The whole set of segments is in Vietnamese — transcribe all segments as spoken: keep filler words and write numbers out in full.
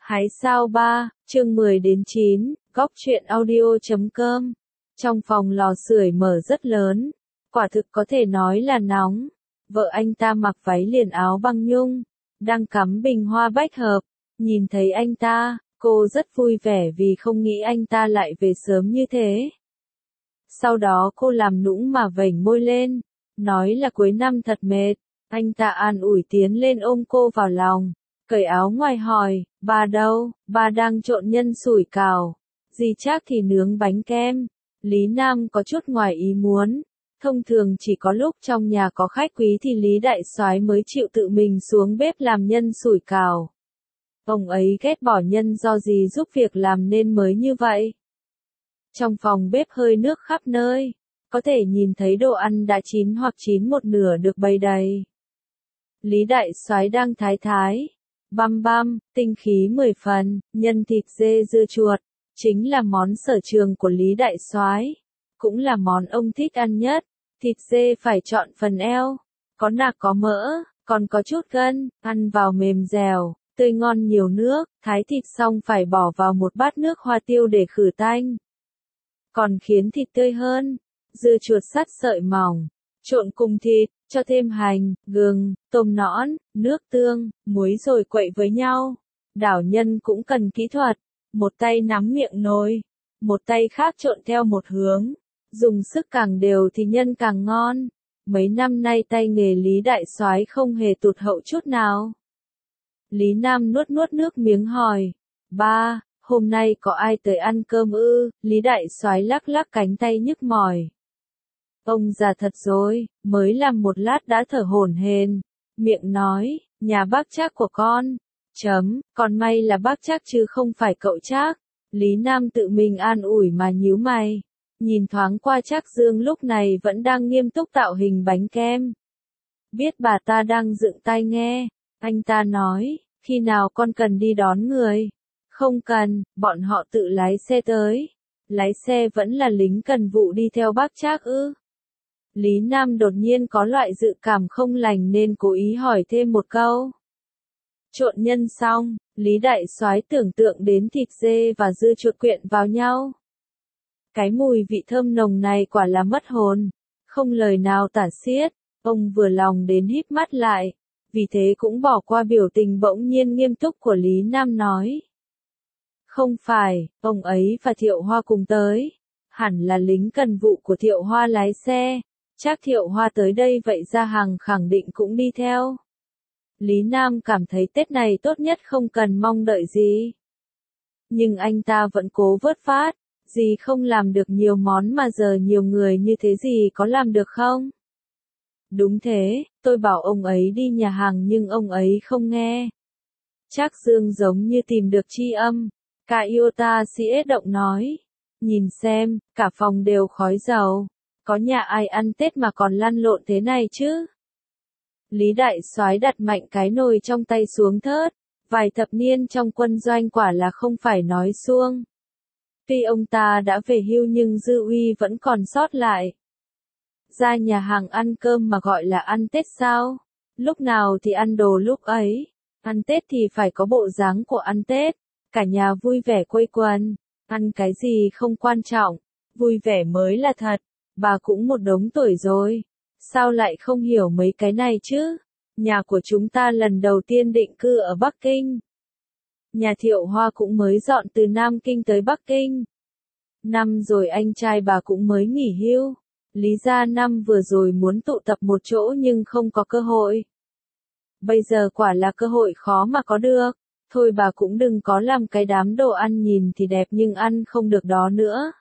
Hái sao ba, chương mười đến chín, góc truyện audio chấm com. Trong phòng lò sưởi mở rất lớn, quả thực có thể nói là nóng. Vợ anh ta mặc váy liền áo băng nhung, đang cắm bình hoa bách hợp. Nhìn thấy anh ta, cô rất vui vẻ vì không nghĩ anh ta lại về sớm như thế. Sau đó cô làm nũng mà vểnh môi lên, nói là cuối năm thật mệt. Anh ta an ủi tiến lên ôm cô vào lòng, cởi áo ngoài hỏi, bà đâu, bà đang trộn nhân sủi cảo, dì Trác thì nướng bánh kem. Lý Nam có chút ngoài ý muốn, thông thường chỉ có lúc trong nhà có khách quý thì Lý Đại Soái mới chịu tự mình xuống bếp làm nhân sủi cảo. Ông ấy ghét bỏ nhân do dì giúp việc làm nên mới như vậy. Trong phòng bếp hơi nước khắp nơi, có thể nhìn thấy đồ ăn đã chín hoặc chín một nửa được bày đầy. Lý Đại Soái đang thái thái, băm băm, tinh khí mười phần, nhân thịt dê dưa chuột, chính là món sở trường của Lý Đại Soái, cũng là món ông thích ăn nhất. Thịt dê phải chọn phần eo, có nạc có mỡ, còn có chút gân, ăn vào mềm dẻo, tươi ngon nhiều nước. Thái thịt xong phải bỏ vào một bát nước hoa tiêu để khử tanh. Còn khiến thịt tươi hơn, dưa chuột sắt sợi mỏng, trộn cùng thịt, cho thêm hành, gừng, tôm nõn, nước tương, muối rồi quậy với nhau. Đảo nhân cũng cần kỹ thuật, một tay nắm miệng nồi, một tay khác trộn theo một hướng, dùng sức càng đều thì nhân càng ngon. Mấy năm nay tay nghề Lý Đại Soái không hề tụt hậu chút nào. Lý Nam nuốt nuốt nước miếng hỏi, ba, hôm nay có ai tới ăn cơm ư? Lý Đại Soái lắc lắc cánh tay nhức mỏi. Ông già thật rồi, mới làm một lát đã thở hổn hển, miệng nói, nhà bác Trác của con. Chấm, còn may là bác Trác chứ không phải cậu Trác. Lý Nam tự mình an ủi mà nhíu mày, nhìn thoáng qua Trác Dương lúc này vẫn đang nghiêm túc tạo hình bánh kem. Biết bà ta đang dựng tai nghe, anh ta nói, khi nào con cần đi đón người? Không cần, bọn họ tự lái xe tới. Lái xe vẫn là lính cần vụ đi theo bác Trác ư? Lý Nam đột nhiên có loại dự cảm không lành nên cố ý hỏi thêm một câu. Trộn nhân xong, Lý Đại Soái tưởng tượng đến thịt dê và dưa chuột quyện vào nhau. Cái mùi vị thơm nồng này quả là mất hồn, không lời nào tả xiết. Ông vừa lòng đến híp mắt lại, vì thế cũng bỏ qua biểu tình bỗng nhiên nghiêm túc của Lý Nam nói. Không phải, ông ấy và Thiệu Hoa cùng tới, hẳn là lính cần vụ của Thiệu Hoa lái xe. Chắc Thiệu Hoa tới đây vậy Gia Hằng khẳng định cũng đi theo. Lý Nam cảm thấy Tết này tốt nhất không cần mong đợi gì. Nhưng anh ta vẫn cố vớt phát, gì không làm được nhiều món mà giờ nhiều người như thế gì có làm được không? Đúng thế, tôi bảo ông ấy đi nhà hàng nhưng ông ấy không nghe. Trác Dương giống như tìm được tri âm, cả Iota sĩ động nói. Nhìn xem, cả phòng đều khói dầu. Có nhà ai ăn Tết mà còn lăn lộn thế này chứ? Lý Đại Soái đặt mạnh cái nồi trong tay xuống thớt, vài thập niên trong quân doanh quả là không phải nói suông. Tuy ông ta đã về hưu nhưng dư uy vẫn còn sót lại. Ra nhà hàng ăn cơm mà gọi là ăn Tết sao? Lúc nào thì ăn đồ lúc ấy. Ăn Tết thì phải có bộ dáng của ăn Tết. Cả nhà vui vẻ quây quần. Ăn cái gì không quan trọng. Vui vẻ mới là thật. Bà cũng một đống tuổi rồi. Sao lại không hiểu mấy cái này chứ? Nhà của chúng ta lần đầu tiên định cư ở Bắc Kinh. Nhà Thiệu Hoa cũng mới dọn từ Nam Kinh tới Bắc Kinh. Năm rồi anh trai bà cũng mới nghỉ hưu. Lý gia năm vừa rồi muốn tụ tập một chỗ nhưng không có cơ hội. Bây giờ quả là cơ hội khó mà có được. Thôi bà cũng đừng có làm cái đám đồ ăn nhìn thì đẹp nhưng ăn không được đó nữa.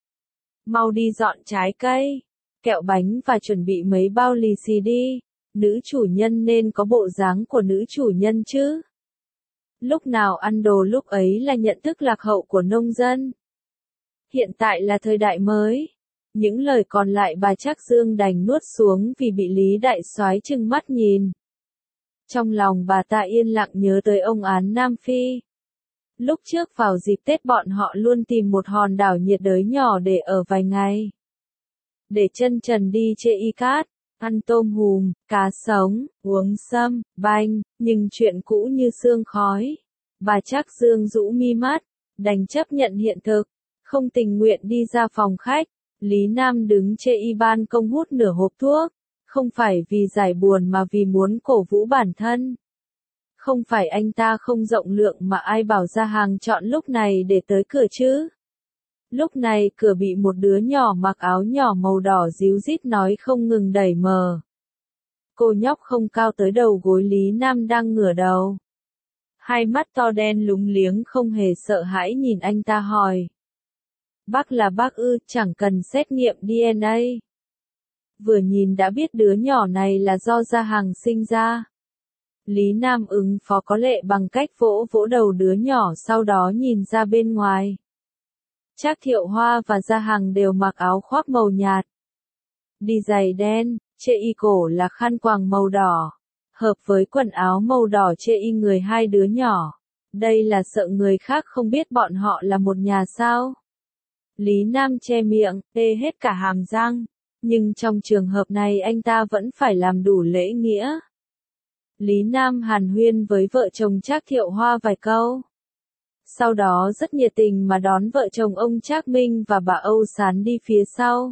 Mau đi dọn trái cây, kẹo bánh và chuẩn bị mấy bao lì xì đi. Nữ chủ nhân nên có bộ dáng của nữ chủ nhân chứ. Lúc nào ăn đồ lúc ấy là nhận thức lạc hậu của nông dân. Hiện tại là thời đại mới. Những lời còn lại bà Trác Dương đành nuốt xuống vì bị Lý Đại Soái trừng mắt nhìn. Trong lòng bà ta yên lặng nhớ tới ông án Nam Phi. Lúc trước vào dịp Tết bọn họ luôn tìm một hòn đảo nhiệt đới nhỏ để ở vài ngày. Để chân trần đi chơi y cát, ăn tôm hùm, cá sống, uống sâm, banh, nhưng chuyện cũ như sương khói. Bà Trác Dương rũ mi mắt, đành chấp nhận hiện thực, không tình nguyện đi ra phòng khách. Lý Nam đứng chê y ban công hút nửa hộp thuốc, không phải vì giải buồn mà vì muốn cổ vũ bản thân. Không phải anh ta không rộng lượng mà ai bảo Gia Hàng chọn lúc này để tới cửa chứ. Lúc này cửa bị một đứa nhỏ mặc áo nhỏ màu đỏ díu dít nói không ngừng đẩy mờ. Cô nhóc không cao tới đầu gối Lý Nam đang ngửa đầu. Hai mắt to đen lúng liếng không hề sợ hãi nhìn anh ta hỏi. Bác là bác ư, chẳng cần xét nghiệm đê en a. Vừa nhìn đã biết đứa nhỏ này là do Gia Hàng sinh ra. Lý Nam ứng phó có lệ bằng cách vỗ vỗ đầu đứa nhỏ sau đó nhìn ra bên ngoài. Trác Thiệu Hoa và Gia Hàng đều mặc áo khoác màu nhạt. Đi giày đen, chê y cổ là khăn quàng màu đỏ. Hợp với quần áo màu đỏ chê y người hai đứa nhỏ. Đây là sợ người khác không biết bọn họ là một nhà sao? Lý Nam che miệng, tê hết cả hàm răng. Nhưng trong trường hợp này anh ta vẫn phải làm đủ lễ nghĩa. Lý Nam hàn huyên với vợ chồng Trác Thiệu Hoa vài câu. Sau đó rất nhiệt tình mà đón vợ chồng ông Trác Minh và bà Âu Sán đi phía sau.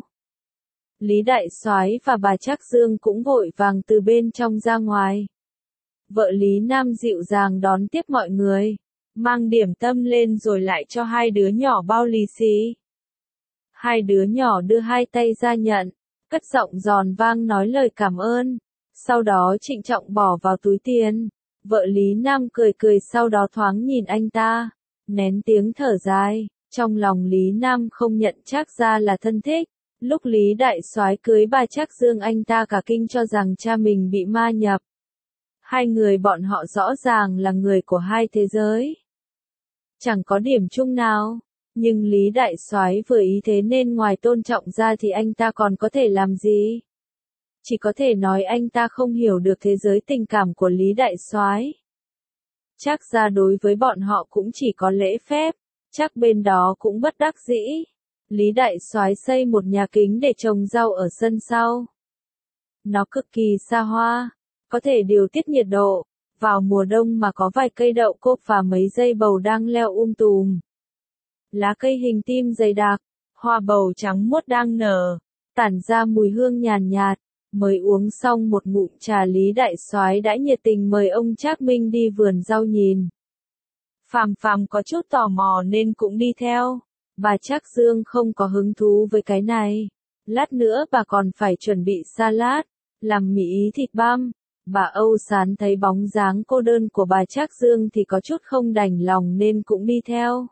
Lý Đại Soái và bà Trác Dương cũng vội vàng từ bên trong ra ngoài. Vợ Lý Nam dịu dàng đón tiếp mọi người, mang điểm tâm lên rồi lại cho hai đứa nhỏ bao lì xì. Hai đứa nhỏ đưa hai tay ra nhận, cất giọng giòn vang nói lời cảm ơn, sau đó trịnh trọng bỏ vào túi tiền. Vợ Lý Nam cười cười sau đó thoáng nhìn anh ta, nén tiếng thở dài, trong lòng Lý Nam không nhận Trác gia là thân thích. Lúc Lý Đại Soái cưới bà Trác Dương anh ta cả kinh cho rằng cha mình bị ma nhập. Hai người bọn họ rõ ràng là người của hai thế giới. Chẳng có điểm chung nào, nhưng Lý Đại Soái vừa ý thế nên ngoài tôn trọng ra thì anh ta còn có thể làm gì? Chỉ có thể nói anh ta không hiểu được thế giới tình cảm của Lý Đại Soái. Trác gia đối với bọn họ cũng chỉ có lễ phép, chắc bên đó cũng bất đắc dĩ. Lý Đại Soái xây một nhà kính để trồng rau ở sân sau. Nó cực kỳ xa hoa, có thể điều tiết nhiệt độ. Vào mùa đông mà có vài cây đậu cốp và mấy dây bầu đang leo um tùm. Lá cây hình tim dày đặc, hoa bầu trắng muốt đang nở, tản ra mùi hương nhàn nhạt. Mới uống xong một ngụm trà Lý Đại Soái đã nhiệt tình mời ông Trác Minh đi vườn rau nhìn. Phàm Phàm có chút tò mò nên cũng đi theo. Bà Trác Dương không có hứng thú với cái này. Lát nữa bà còn phải chuẩn bị salad, làm mì ý thịt băm. Bà Âu Sán thấy bóng dáng cô đơn của bà Trác Dương thì có chút không đành lòng nên cũng đi theo.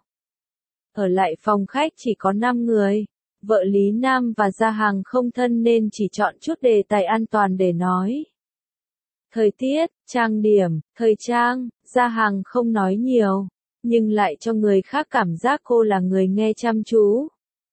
Ở lại phòng khách chỉ có năm người. Vợ Lý Nam và Gia Hàng không thân nên chỉ chọn chút đề tài an toàn để nói. Thời tiết, trang điểm, thời trang, Gia Hàng không nói nhiều, nhưng lại cho người khác cảm giác cô là người nghe chăm chú.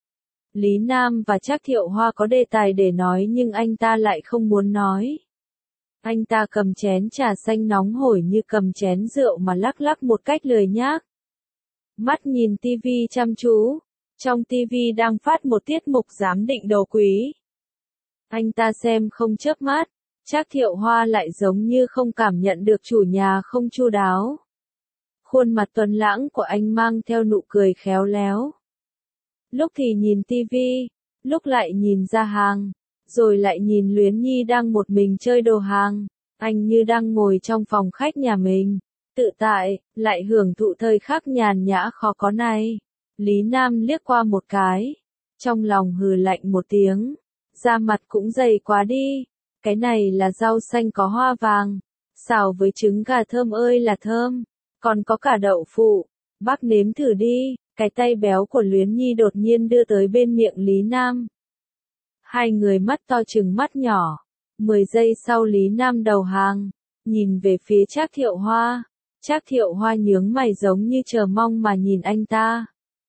Lý Nam và Trác Thiệu Hoa có đề tài để nói nhưng anh ta lại không muốn nói. Anh ta cầm chén trà xanh nóng hổi như cầm chén rượu mà lắc lắc một cách lười nhác. Mắt nhìn tivi chăm chú. Trong tivi đang phát một tiết mục giám định đồ quý. Anh ta xem không chớp mắt, Trác Thiệu Hoa lại giống như không cảm nhận được chủ nhà không chu đáo. Khuôn mặt tuấn lãng của anh mang theo nụ cười khéo léo. Lúc thì nhìn tivi, lúc lại nhìn Gia Hàng, rồi lại nhìn Luyến Nhi đang một mình chơi đồ hàng. Anh như đang ngồi trong phòng khách nhà mình, tự tại, lại hưởng thụ thời khắc nhàn nhã khó có này. Lý Nam liếc qua một cái, trong lòng hừ lạnh một tiếng, da mặt cũng dày quá đi, cái này là rau xanh có hoa vàng, xào với trứng gà thơm ơi là thơm, còn có cả đậu phụ, bác nếm thử đi, cái tay béo của Luyến Nhi đột nhiên đưa tới bên miệng Lý Nam. Hai người mắt to trừng mắt nhỏ, mười giây sau Lý Nam đầu hàng, nhìn về phía Trác Thiệu Hoa, Trác Thiệu Hoa nhướng mày giống như chờ mong mà nhìn anh ta.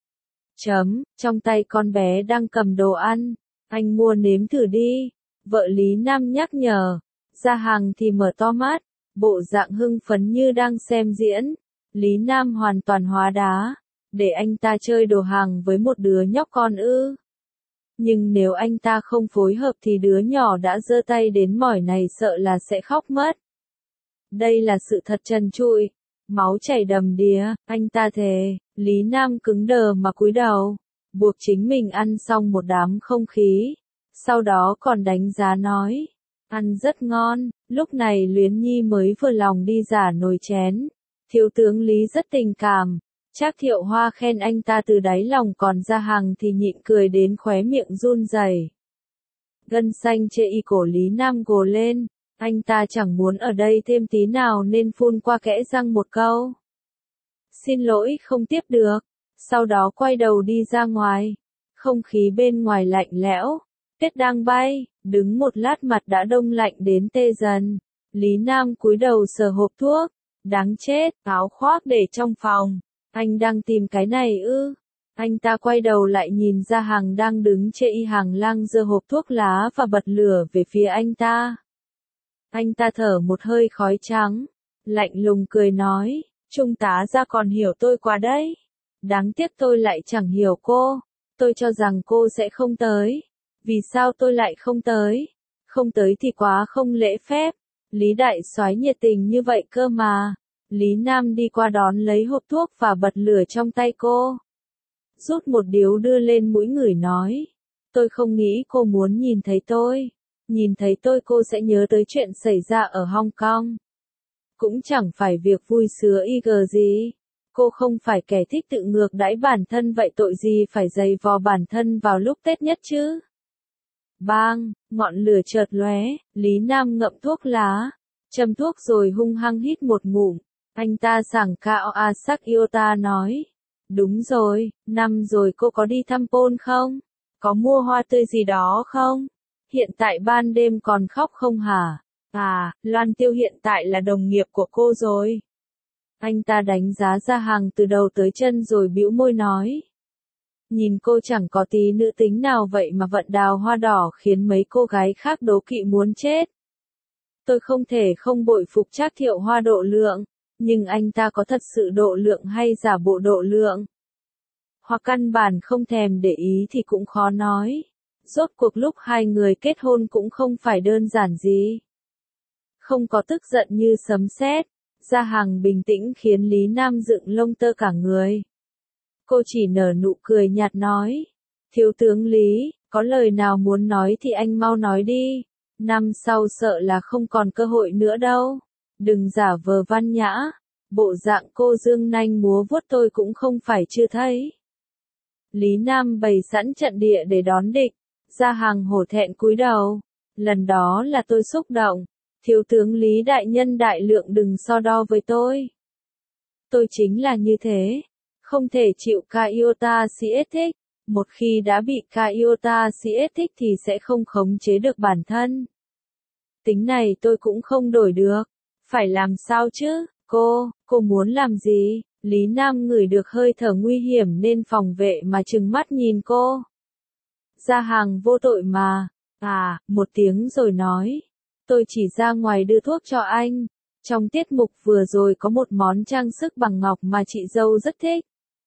Chấm, trong tay con bé đang cầm đồ ăn, anh mua nếm thử đi, vợ Lý Nam nhắc nhở. Gia Hàng thì mở to mắt, bộ dạng hưng phấn như đang xem diễn. Lý Nam hoàn toàn hóa đá, để anh ta chơi đồ hàng với một đứa nhóc con ư. Nhưng nếu anh ta không phối hợp thì đứa nhỏ đã giơ tay đến mỏi này sợ là sẽ khóc mất. Đây là sự thật trần trụi, Máu chảy đầm đìa, anh ta thề. Lý Nam cứng đờ mà cúi đầu, buộc chính mình ăn xong một đám không khí. Sau đó còn đánh giá nói, ăn rất ngon. Lúc này Luyến Nhi mới vừa lòng đi giả nồi chén. Thiếu tướng Lý rất tình cảm. Trác Thiệu Hoa khen anh ta từ đáy lòng, còn Gia Hằng thì nhịn cười đến khóe miệng run rẩy. Gân xanh chê y cổ Lý Nam gồ lên, anh ta chẳng muốn ở đây thêm tí nào nên phun qua kẽ răng một câu. Xin lỗi không tiếp được, sau đó quay đầu đi ra ngoài. Không khí bên ngoài lạnh lẽo, tuyết đang bay, đứng một lát mặt đã đông lạnh đến tê dần. Lý Nam cúi đầu sờ hộp thuốc, đáng chết, áo khoác để trong phòng. Anh đang tìm cái này ư? Anh ta quay đầu lại nhìn Gia Hằng đang đứng chê y hàng lang giơ hộp thuốc lá và bật lửa về phía anh ta. Anh ta thở một hơi khói trắng, lạnh lùng cười nói, Trung tá Gia còn hiểu tôi quá đấy. Đáng tiếc tôi lại chẳng hiểu cô, tôi cho rằng cô sẽ không tới. Vì sao tôi lại không tới? Không tới thì quá không lễ phép. Lý Đại Soái nhiệt tình như vậy cơ mà. Lý Nam đi qua đón lấy hộp thuốc và bật lửa trong tay cô. Rút một điếu đưa lên mũi ngửi nói. Tôi không nghĩ cô muốn nhìn thấy tôi. Nhìn thấy tôi cô sẽ nhớ tới chuyện xảy ra ở Hong Kong. Cũng chẳng phải việc vui sứa y gờ gì. Cô không phải kẻ thích tự ngược đãi bản thân, vậy tội gì phải giày vò bản thân vào lúc Tết nhất chứ? Bang, ngọn lửa chợt lóe, Lý Nam ngậm thuốc lá, châm thuốc rồi hung hăng hít một ngụm. Anh ta sảng cạo Asak Iota nói. Đúng rồi, năm rồi cô có đi thăm Pôn không? Có mua hoa tươi gì đó không? Hiện tại ban đêm còn khóc không hả? À, Loan Tiêu hiện tại là đồng nghiệp của cô rồi. Anh ta đánh giá Gia Hằng từ đầu tới chân rồi bĩu môi nói. Nhìn cô chẳng có tí nữ tính nào vậy mà vận đào hoa đỏ khiến mấy cô gái khác đố kỵ muốn chết. Tôi không thể không bội phục Trác Thiệu Hoa độ lượng, nhưng anh ta có thật sự độ lượng hay giả bộ độ lượng? Hoặc căn bản không thèm để ý thì cũng khó nói. Rốt cuộc lúc hai người kết hôn cũng không phải đơn giản gì. Không có tức giận như sấm sét, Gia Hằng bình tĩnh khiến Lý Nam dựng lông tơ cả người. Cô chỉ nở nụ cười nhạt nói. Thiếu tướng Lý, có lời nào muốn nói thì anh mau nói đi. Năm sau sợ là không còn cơ hội nữa đâu. Đừng giả vờ văn nhã. Bộ dạng cô dương nanh múa vuốt tôi cũng không phải chưa thấy. Lý Nam bày sẵn trận địa để đón địch. Gia Hằng hổ thẹn cúi đầu. Lần đó là tôi xúc động. Thiếu tướng Lý đại nhân đại lượng đừng so đo với tôi. Tôi chính là như thế. Không thể chịu Kaiota xê ét thích. Một khi đã bị Kaiota xê ét thích thì sẽ không khống chế được bản thân. Tính này tôi cũng không đổi được. Phải làm sao chứ? Cô, cô muốn làm gì? Lý Nam ngửi được hơi thở nguy hiểm nên phòng vệ mà trừng mắt nhìn cô. Gia Hằng vô tội mà. À, một tiếng rồi nói. Tôi chỉ ra ngoài đưa thuốc cho anh. Trong tiết mục vừa rồi có một món trang sức bằng ngọc mà chị dâu rất thích.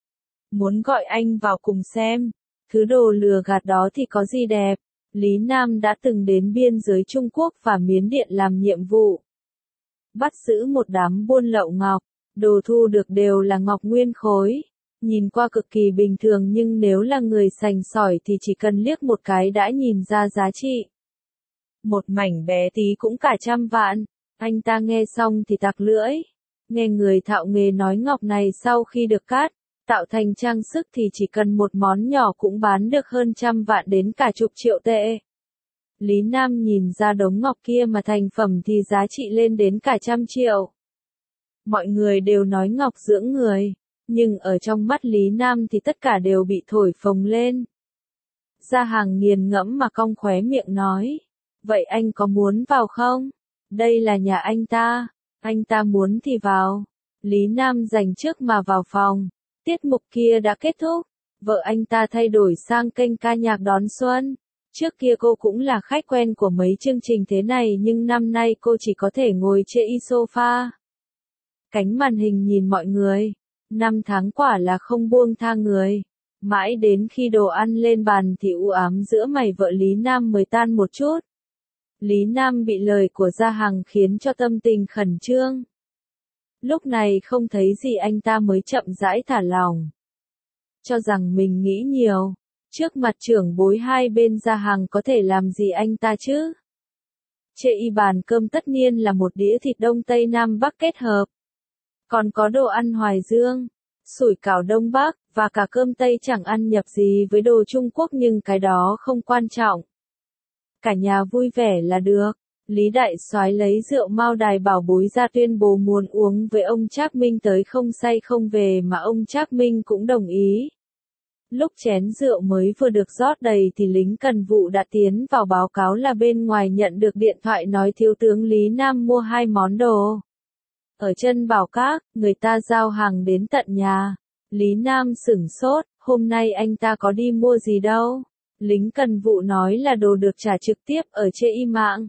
Muốn gọi anh vào cùng xem. Thứ đồ lừa gạt đó thì có gì đẹp. Lý Nam đã từng đến biên giới Trung Quốc và Miến Điện làm nhiệm vụ. Bắt giữ một đám buôn lậu ngọc. Đồ thu được đều là ngọc nguyên khối. Nhìn qua cực kỳ bình thường nhưng nếu là người sành sỏi thì chỉ cần liếc một cái đã nhìn ra giá trị. Một mảnh bé tí cũng cả trăm vạn. Anh ta nghe xong thì tặc lưỡi. Nghe người thạo nghề nói ngọc này sau khi được cắt, tạo thành trang sức thì chỉ cần một món nhỏ cũng bán được hơn trăm vạn đến cả chục triệu tệ. Lý Nam nhìn ra đống ngọc kia mà thành phẩm thì giá trị lên đến cả trăm triệu. Mọi người đều nói ngọc dưỡng người, nhưng ở trong mắt Lý Nam thì tất cả đều bị thổi phồng lên. Gia Hằng nghiền ngẫm mà cong khóe miệng nói. Vậy anh có muốn vào không? Đây là nhà anh ta. Anh ta muốn thì vào. Lý Nam dành trước mà vào phòng. Tiết mục kia đã kết thúc. Vợ anh ta thay đổi sang kênh ca nhạc đón xuân. Trước kia cô cũng là khách quen của mấy chương trình thế này nhưng năm nay cô chỉ có thể ngồi chê y sofa. Cánh màn hình nhìn mọi người. Năm tháng quả là không buông tha người. Mãi đến khi đồ ăn lên bàn thì u ám giữa mày vợ Lý Nam mới tan một chút. Lý Nam bị lời của Gia Hằng khiến cho tâm tình khẩn trương. Lúc này không thấy gì anh ta mới chậm rãi thả lòng. Cho rằng mình nghĩ nhiều. Trước mặt trưởng bối hai bên gia hàng có thể làm gì anh ta chứ? Chê y bàn cơm tất nhiên là một đĩa thịt Đông Tây Nam Bắc kết hợp. Còn có đồ ăn Hoài Dương, sủi cảo Đông Bắc, và cả cơm Tây chẳng ăn nhập gì với đồ Trung Quốc nhưng cái đó không quan trọng. Cả nhà vui vẻ là được. Lý Đại Soái lấy rượu Mao Đài Bảo Bối ra tuyên bố muốn uống với ông Trác Minh tới không say không về mà ông Trác Minh cũng đồng ý. Lúc chén rượu mới vừa được rót đầy thì lính cần vụ đã tiến vào báo cáo là bên ngoài nhận được điện thoại nói thiếu tướng Lý Nam mua hai món đồ. Ở chân Bảo Các, người ta giao hàng đến tận nhà. Lý Nam sửng sốt, hôm nay anh ta có đi mua gì đâu. Lính cần vụ nói là đồ được trả trực tiếp ở chê y mạng.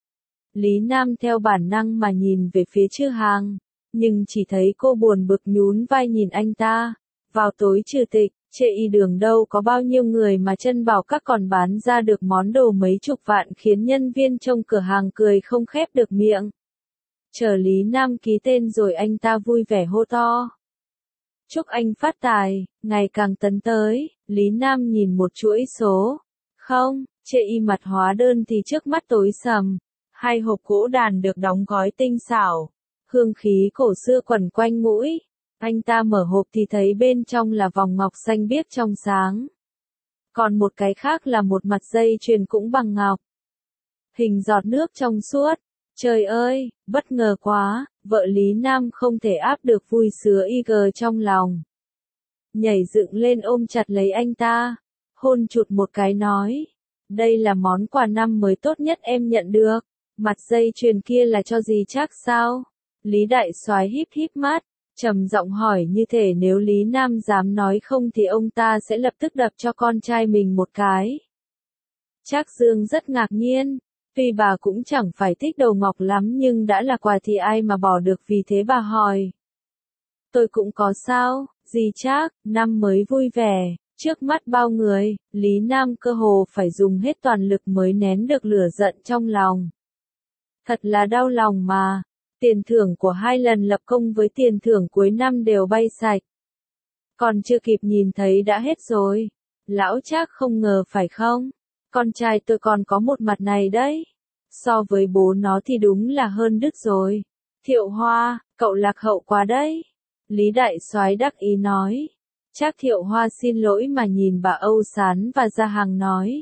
Lý Nam theo bản năng mà nhìn về phía chư hàng, nhưng chỉ thấy cô buồn bực nhún vai nhìn anh ta. Vào tối trừ tịch, chê y đường đâu có bao nhiêu người mà chân Bảo Các còn bán ra được món đồ mấy chục vạn khiến nhân viên trong cửa hàng cười không khép được miệng. Chờ Lý Nam ký tên rồi anh ta vui vẻ hô to. Chúc anh phát tài, ngày càng tấn tới. Lý Nam nhìn một chuỗi số. Không, chê y mặt hóa đơn thì trước mắt tối sầm. Hai hộp gỗ đàn được đóng gói tinh xảo. Hương khí cổ xưa quẩn quanh mũi. Anh ta mở hộp thì thấy bên trong là vòng ngọc xanh biếc trong sáng. Còn một cái khác là một mặt dây chuyền cũng bằng ngọc. Hình giọt nước trong suốt. Trời ơi, bất ngờ quá, vợ Lý Nam không thể áp được vui sướng y gờ trong lòng. Nhảy dựng lên ôm chặt lấy anh ta, hôn chụt một cái nói. Đây là món quà năm mới tốt nhất em nhận được. Mặt dây chuyền kia là cho gì chắc sao? Lý Đại Soái híp híp mắt, trầm giọng hỏi như thể nếu Lý Nam dám nói không thì ông ta sẽ lập tức đập cho con trai mình một cái. Trác Dương rất ngạc nhiên. Tuy bà cũng chẳng phải thích đồ ngọc lắm nhưng đã là quà thì ai mà bỏ được vì thế bà hỏi. Tôi cũng có sao, gì Trác, năm mới vui vẻ, trước mắt bao người, Lý Nam cơ hồ phải dùng hết toàn lực mới nén được lửa giận trong lòng. Thật là đau lòng mà, tiền thưởng của hai lần lập công với tiền thưởng cuối năm đều bay sạch. Còn chưa kịp nhìn thấy đã hết rồi, lão Trác không ngờ phải không? Con trai tôi còn có một mặt này đấy. So với bố nó thì đúng là hơn đứt rồi. Thiệu Hoa, cậu lạc hậu quá đấy. Lý Đại Soái đắc ý nói. Trác Thiệu Hoa xin lỗi mà nhìn bà Âu Sán và Gia Hằng nói.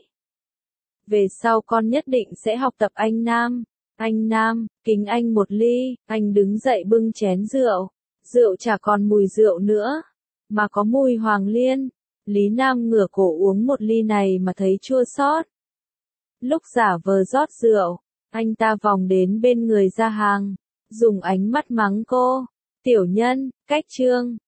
Về sau con nhất định sẽ học tập anh Nam. Anh Nam, kính anh một ly. Anh đứng dậy bưng chén rượu. Rượu chả còn mùi rượu nữa, mà có mùi hoàng liên. Lý Nam ngửa cổ uống một ly này mà thấy chua xót. Lúc giả vờ rót rượu, anh ta vòng đến bên người Gia Hàng, dùng ánh mắt mắng cô. Tiểu nhân, cách trương,